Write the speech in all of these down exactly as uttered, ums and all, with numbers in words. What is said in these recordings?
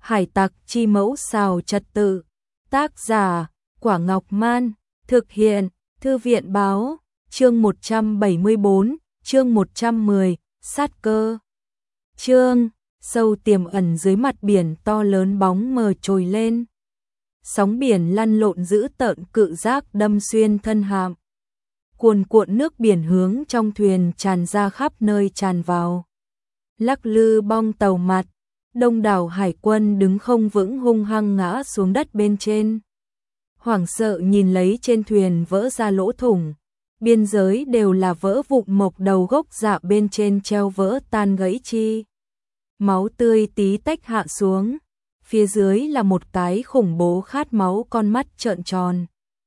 Hải tặc chi mẫu xào trật tự. Tác giả, Quả Ngọc Man. Thực hiện, Thư viện Báo. Chương một trăm bảy mươi bốn, chương một trăm mười, sát cơ. Chương, sâu tiềm ẩn dưới mặt biển to lớn bóng mờ trồi lên. Sóng biển lăn lộn dữ tợn cự giác đâm xuyên thân hạm. Cuồn cuộn nước biển hướng trong thuyền tràn ra khắp nơi tràn vào. Lắc lư bong tàu mặt, đông đảo hải quân đứng không vững hung hăng ngã xuống đất bên trên. Hoảng sợ nhìn lấy trên thuyền vỡ ra lỗ thủng, biên giới đều là vỡ vụn mộc đầu gốc dạ bên trên treo vỡ tan gãy chi. Máu tươi tí tách hạ xuống, phía dưới là một cái khủng bố khát máu con mắt trợn tròn.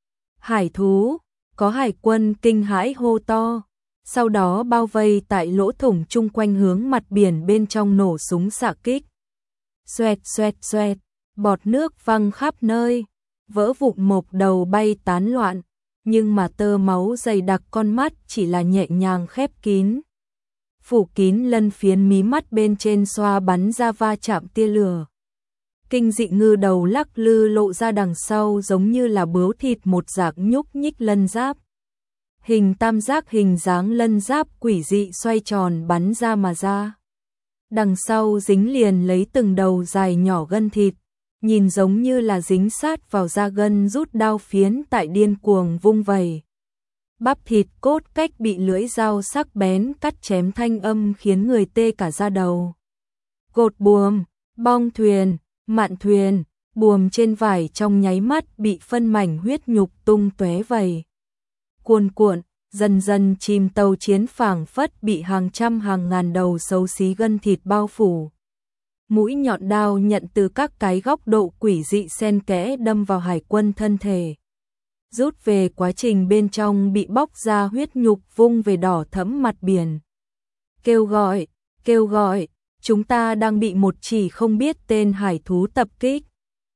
Hải thú, có hải quân kinh hãi hô to, sau đó bao vây tại lỗ thủng chung quanh hướng mặt biển bên trong nổ súng xạ kích. Xoẹt xoẹt xoẹt, bọt nước văng khắp nơi, vỡ vụn mộc đầu bay tán loạn, nhưng mà tơ máu dày đặc con mắt chỉ là nhẹ nhàng khép kín. Phủ kín lân phiến mí mắt bên trên xoa bắn ra va chạm tia lửa. Kinh dị ngư đầu lắc lư lộ ra đằng sau giống như là bướu thịt một dạng nhúc nhích lân giáp. Hình tam giác hình dáng lân giáp quỷ dị xoay tròn bắn ra mà ra. Đằng sau dính liền lấy từng đầu dài nhỏ gân thịt, nhìn giống như là dính sát vào da gân rút đao phiến tại điên cuồng vung vẩy. Bắp thịt cốt cách bị lưỡi dao sắc bén cắt chém thanh âm khiến người tê cả da đầu. Gột buồm, bong thuyền, mạn thuyền, buồm trên vải trong nháy mắt bị phân mảnh huyết nhục tung tóe vẩy. Cuồn cuộn, dần dần chìm tàu chiến phảng phất bị hàng trăm hàng ngàn đầu xấu xí gân thịt bao phủ. Mũi nhọn đao nhận từ các cái góc độ quỷ dị xen kẽ đâm vào hải quân thân thể. Rút về quá trình bên trong bị bóc ra huyết nhục vung về đỏ thẫm mặt biển. Kêu gọi, kêu gọi, chúng ta đang bị một chỉ không biết tên hải thú tập kích.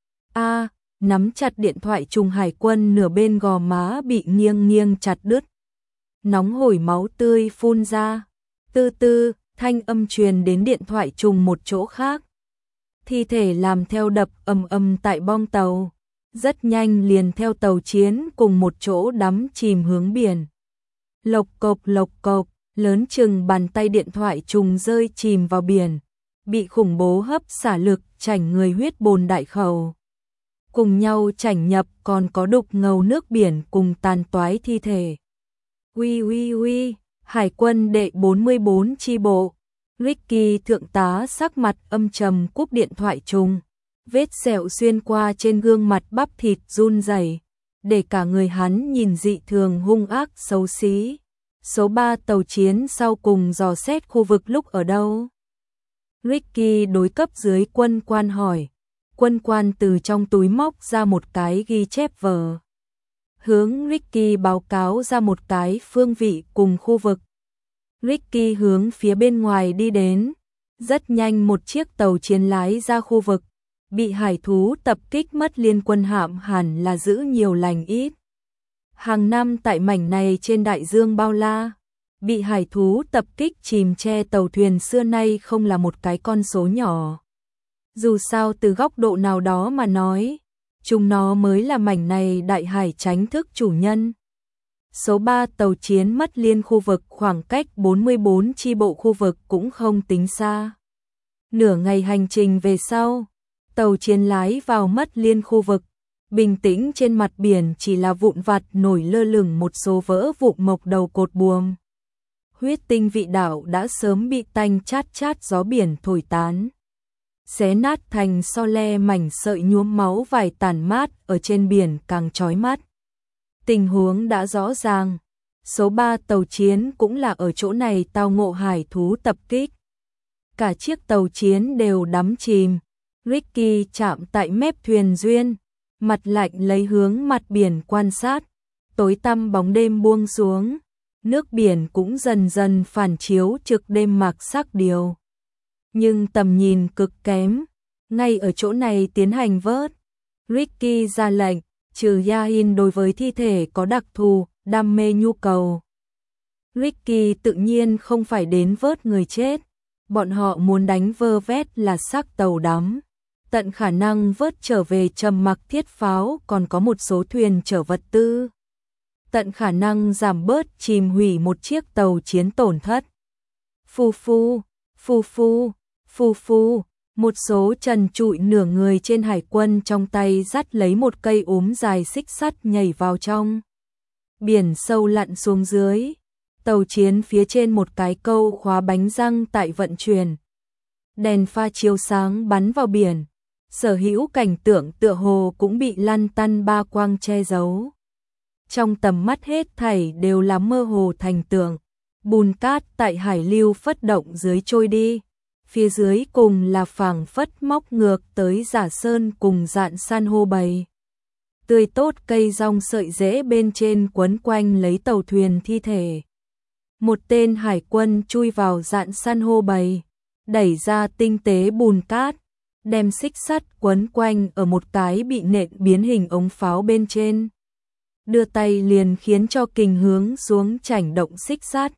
A, nắm chặt điện thoại trùng hải quân nửa bên gò má bị nghiêng nghiêng chặt đứt. Nóng hổi máu tươi phun ra. Tư tư, thanh âm truyền đến điện thoại trùng một chỗ khác. Thi thể làm theo đập ầm ầm tại bong tàu. Rất nhanh liền theo tàu chiến cùng một chỗ đắm chìm hướng biển. Lộc cộc lộc cộc, lớn chừng bàn tay điện thoại trùng rơi chìm vào biển. Bị khủng bố hấp xả lực chảnh người huyết bồn đại khẩu. Cùng nhau chảnh nhập còn có đục ngầu nước biển cùng tàn toái thi thể. Uy uy uy, hải quân đệ bốn mươi bốn chi bộ. Ricky thượng tá sắc mặt âm trầm cúp điện thoại trùng. Vết sẹo xuyên qua trên gương mặt bắp thịt run rẩy, để cả người hắn nhìn dị thường hung ác xấu xí. Số ba tàu chiến sau cùng dò xét khu vực lúc ở đâu? Ricky đối cấp dưới quân quan hỏi. Quân quan từ trong túi móc ra một cái ghi chép vở. Hướng Ricky báo cáo ra một cái phương vị cùng khu vực. Ricky hướng phía bên ngoài đi đến. Rất nhanh một chiếc tàu chiến lái ra khu vực. Bị hải thú tập kích mất liên quân hạm hẳn là giữ nhiều lành ít. Hàng năm tại mảnh này trên đại dương bao la, bị hải thú tập kích chìm che tàu thuyền xưa nay không là một cái con số nhỏ. Dù sao từ góc độ nào đó mà nói, chúng nó mới là mảnh này đại hải tránh thức chủ nhân. Số ba tàu chiến mất liên khu vực khoảng cách bốn mươi bốn chi bộ khu vực cũng không tính xa. Nửa ngày hành trình về sau, tàu chiến lái vào mất liên khu vực, bình tĩnh trên mặt biển chỉ là vụn vặt nổi lơ lửng một số vỡ vụn mộc đầu cột buồm. Huyết tinh vị đạo đã sớm bị tanh chát chát gió biển thổi tán. Xé nát thành so le mảnh sợi nhuốm máu vài tàn mát ở trên biển càng chói mắt. Tình huống đã rõ ràng, số ba tàu chiến cũng là ở chỗ này tao ngộ hải thú tập kích. Cả chiếc tàu chiến đều đắm chìm. Ricky chạm tại mép thuyền duyên, mặt lạnh lấy hướng mặt biển quan sát, tối tăm bóng đêm buông xuống, nước biển cũng dần dần phản chiếu trực đêm mạc sắc điều. Nhưng tầm nhìn cực kém, ngay ở chỗ này tiến hành vớt. Ricky ra lệnh, trừ Yahin đối với thi thể có đặc thù, đam mê nhu cầu. Ricky tự nhiên không phải đến vớt người chết, bọn họ muốn đánh vơ vét là xác tàu đắm. tận khả năng vớt trở về Trầm Mặc Thiết pháo, còn có một số thuyền chở vật tư, tận khả năng giảm bớt chìm hủy một chiếc tàu chiến tổn thất. Phu phu, phu phu, phu phu, một số trần trụi nửa người trên hải quân trong tay dắt lấy một cây ốm dài xích sắt nhảy vào trong biển sâu lặn xuống dưới. Tàu chiến phía trên một cái câu khóa bánh răng tại vận chuyển. Đèn pha chiếu sáng bắn vào biển. Sở hữu cảnh tượng tựa hồ cũng bị lăn tăn ba quang che giấu. Trong tầm mắt hết thảy đều là mơ hồ thành tượng. Bùn cát tại hải lưu phất động dưới trôi đi. Phía dưới cùng là phảng phất móc ngược tới giả sơn cùng dạn san hô bầy. Tươi tốt cây rong sợi rễ bên trên quấn quanh lấy tàu thuyền thi thể. Một tên hải quân chui vào dạn san hô bầy, đẩy ra tinh tế bùn cát, đem xích sắt quấn quanh ở một cái bị nện biến hình ống pháo bên trên. Đưa tay liền khiến cho kình hướng xuống chảnh động xích sắt.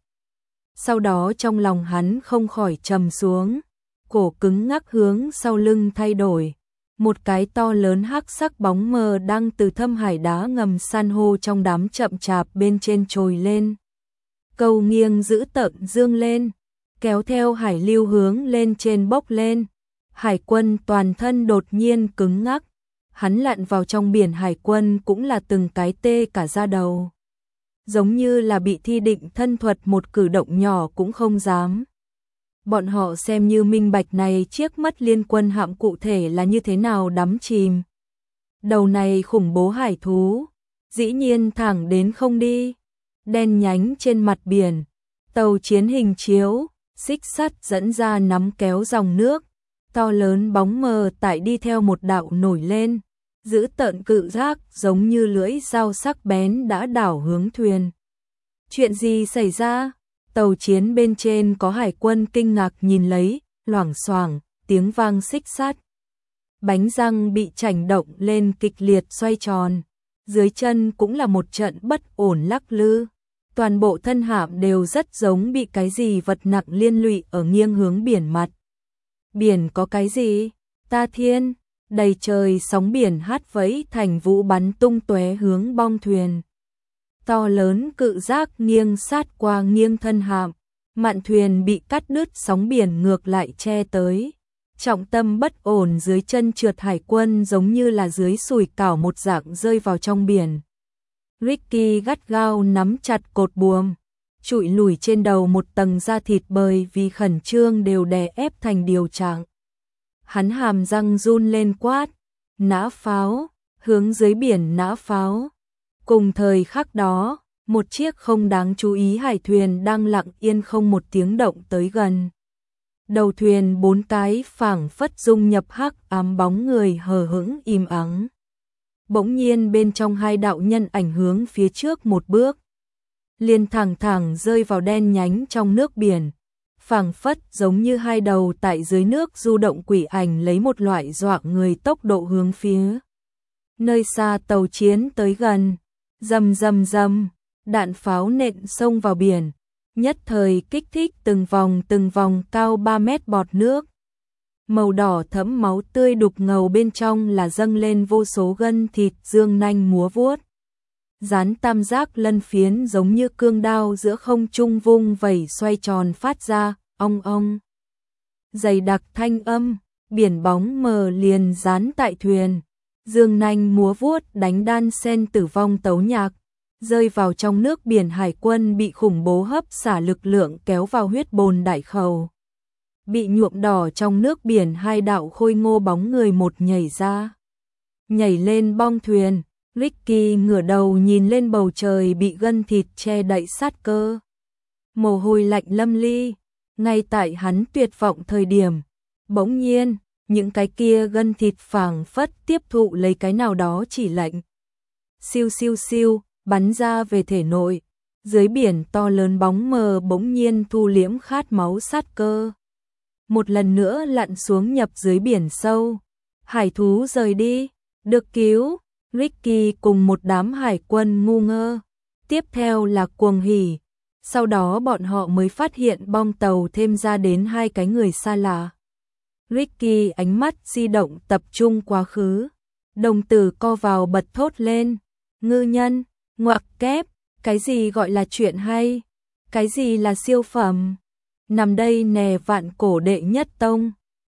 Sau đó trong lòng hắn không khỏi trầm xuống, cổ cứng ngắc hướng sau lưng thay đổi. Một cái to lớn hắc sắc bóng mờ đang từ thâm hải đá ngầm san hô trong đám chậm chạp bên trên trồi lên. Câu nghiêng giữ tợn dương lên, kéo theo hải lưu hướng lên trên bốc lên. Hải quân toàn thân đột nhiên cứng ngắc, hắn lặn vào trong biển hải quân cũng là từng cái tê cả da đầu. Giống như là bị thi định thân thuật, một cử động nhỏ cũng không dám. Bọn họ xem như minh bạch này chiếc mất liên quân hạm cụ thể là như thế nào đắm chìm. Đầu này khủng bố hải thú, dĩ nhiên thẳng đến không đi. Đen nhánh trên mặt biển, tàu chiến hình chiếu, xích sắt dẫn ra nắm kéo dòng nước, to lớn bóng mờ tại đi theo một đạo nổi lên, giữ tợn cự giác giống như lưỡi dao sắc bén đã đảo hướng thuyền. Chuyện gì xảy ra? Tàu chiến bên trên có hải quân kinh ngạc nhìn lấy, loảng xoảng, tiếng vang xích sắt. Bánh răng bị chảnh động lên kịch liệt xoay tròn, dưới chân cũng là một trận bất ổn lắc lư. Toàn bộ thân hạm đều rất giống bị cái gì vật nặng liên lụy ở nghiêng hướng biển mặt. Biển có cái gì? Ta thiên, đầy trời sóng biển hát vẫy thành vũ bắn tung tóe hướng bong thuyền. To lớn cự giác nghiêng sát qua nghiêng thân hạm, mạn thuyền bị cắt đứt, sóng biển ngược lại che tới. Trọng tâm bất ổn dưới chân trượt, hải quân giống như là dưới sùi cảo một dạng rơi vào trong biển. Ricky gắt gao nắm chặt cột buồm, trụi lùi trên đầu một tầng da thịt bởi vì khẩn trương đều đè ép thành điều trạng. Hắn hàm răng run lên quát, nã pháo, hướng dưới biển nã pháo. Cùng thời khắc đó, một chiếc không đáng chú ý hải thuyền đang lặng yên không một tiếng động tới gần. Đầu thuyền bốn cái phảng phất dung nhập hắc ám bóng người hờ hững im ắng. Bỗng nhiên bên trong hai đạo nhân ảnh hướng phía trước một bước, liền thẳng thẳng rơi vào đen nhánh trong nước biển, phảng phất giống như hai đầu tại dưới nước du động quỷ ảnh lấy một loại dọa người tốc độ hướng phía nơi xa tàu chiến tới gần. Rầm rầm rầm, đạn pháo nện xông vào biển, nhất thời kích thích từng vòng từng vòng cao ba mét bọt nước. Màu đỏ thẫm máu tươi đục ngầu bên trong là dâng lên vô số gân thịt dương nanh múa vuốt. Dán tam giác lân phiến giống như cương đao giữa không trung vung vẩy xoay tròn phát ra, ong ong. Dày đặc thanh âm, biển bóng mờ liền dán tại thuyền. Dương nanh múa vuốt đánh đan sen tử vong tấu nhạc, rơi vào trong nước biển. Hải quân bị khủng bố hấp xả lực lượng kéo vào huyết bồn đại khẩu. Bị nhuộm đỏ trong nước biển, hai đạo khôi ngô bóng người một nhảy ra. Nhảy lên bong thuyền, Ricky ngửa đầu nhìn lên bầu trời bị gân thịt che đậy sát cơ. Mồ hôi lạnh lâm ly, ngay tại hắn tuyệt vọng thời điểm, bỗng nhiên những cái kia gân thịt phảng phất tiếp thụ lấy cái nào đó chỉ lệnh. Siêu siêu siêu, bắn ra về thể nội. Dưới biển to lớn bóng mờ bỗng nhiên thu liễm khát máu sát cơ. Một lần nữa lặn xuống nhập dưới biển sâu. Hải thú rời đi, được cứu. Ricky cùng một đám hải quân ngu ngơ. Tiếp theo là cuồng hỉ. Sau đó bọn họ mới phát hiện bong tàu thêm ra đến hai cái người xa lạ. Ricky ánh mắt di động tập trung quá khứ. Đồng tử co vào bật thốt lên. Ngư nhân, ngoặc kép, cái gì gọi là chuyện hay? Cái gì là siêu phẩm? Nằm đây nè vạn cổ đệ nhất tông.